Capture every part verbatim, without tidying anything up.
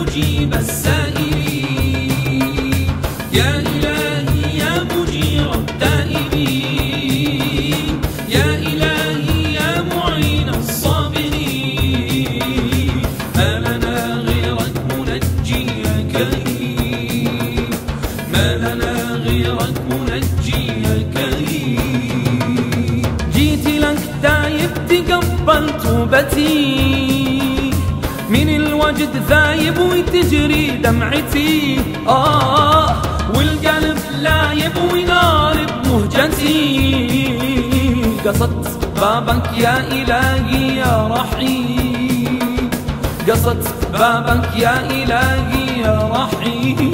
مجيب السائلين، يا إلهي يا مجير التائبين، يا إلهي يا معين الصابرين، ما لنا غيرك منجي يا كريم، ما لنا غيرك منجي يا كريم. جيت لك تايب تقبل توبتي، من الوجد ذايب وتجري دمعتي، آه والقلب لايب ونار بمهجتي. قصدت بابك يا إلهي يا رحيم، قصدت بابك يا إلهي يا رحيم.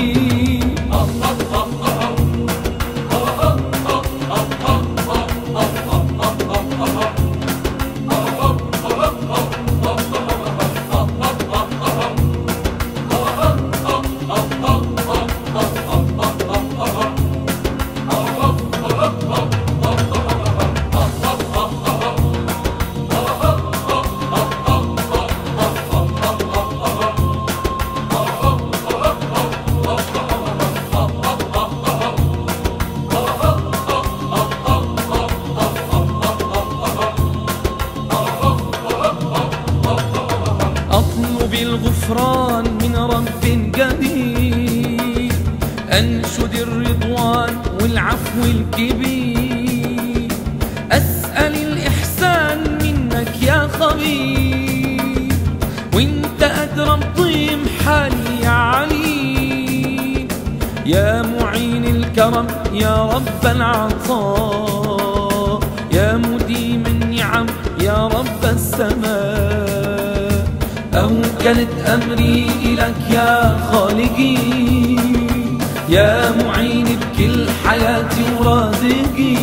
بالغفران من رب قدير، أنشد الرضوان والعفو الكبير، أسأل الإحسان منك يا خبير، وانت أدرى بضيم حالي يا عليم، يا معين الكرم يا رب العطاء، يا مديم النعم يا رب السماء. أوكلت أمري إليك يا خالقي، يا معين بكل حياتي ورازقي،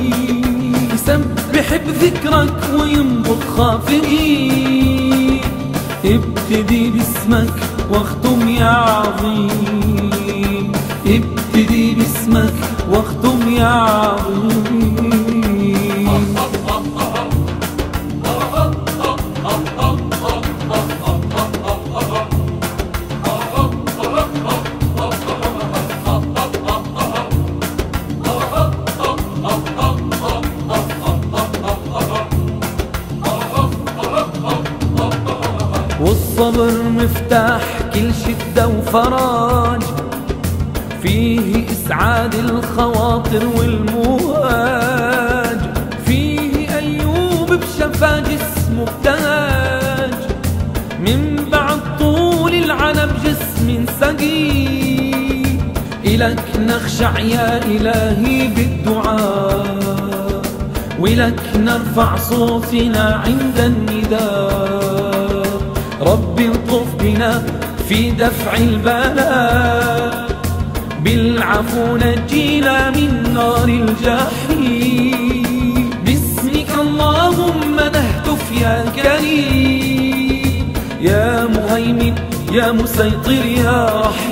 يسبح بذكرك وينبض خافقي، ابتدي باسمك واختم يا عظيم، ابتدي باسمك واختم يا عظيم. والصبر مفتاح كل شدة وفراج، فيه إسعاد الخواطر والمواج، فيه أيوب بشفا جسمه ابتهاج، من بعد طول العنب جسم سقي، إلك نخشع يا إلهي بالدعاء، ولك نرفع صوتنا عند النداء. ربي الطف بنا في دفع البلاء، بالعفو نجينا من نار الجحيم، باسمك اللهم نهتف يا كريم، يا مهيمن يا مسيطر يا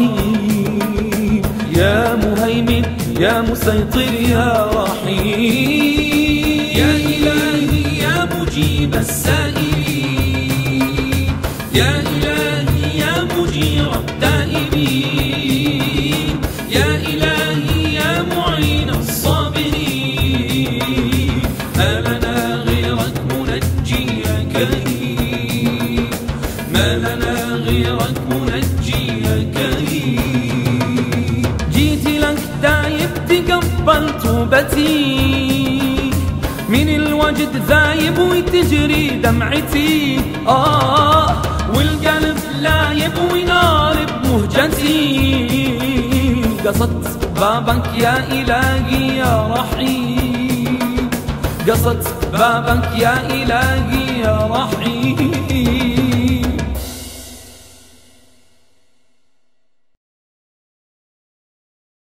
رحيم، يا مهيمن يا مسيطر يا رحيم. يا إلهي يا مجيب السائلين، يا إلهي يا مجير التائبين، يا إلهي يا معين الصابرين، ما لنا غيرك منجي يا كريم، ما لنا غيرك منجي يا كريم. جيت لك تايب تقبل توبتي، من الوجد ذايب وتجري دمعتي، آه والقلب لايب ونار بمهجتي. قصدت بابك يا إلهي يا رحيم، قصدت بابك يا إلهي يا رحيم.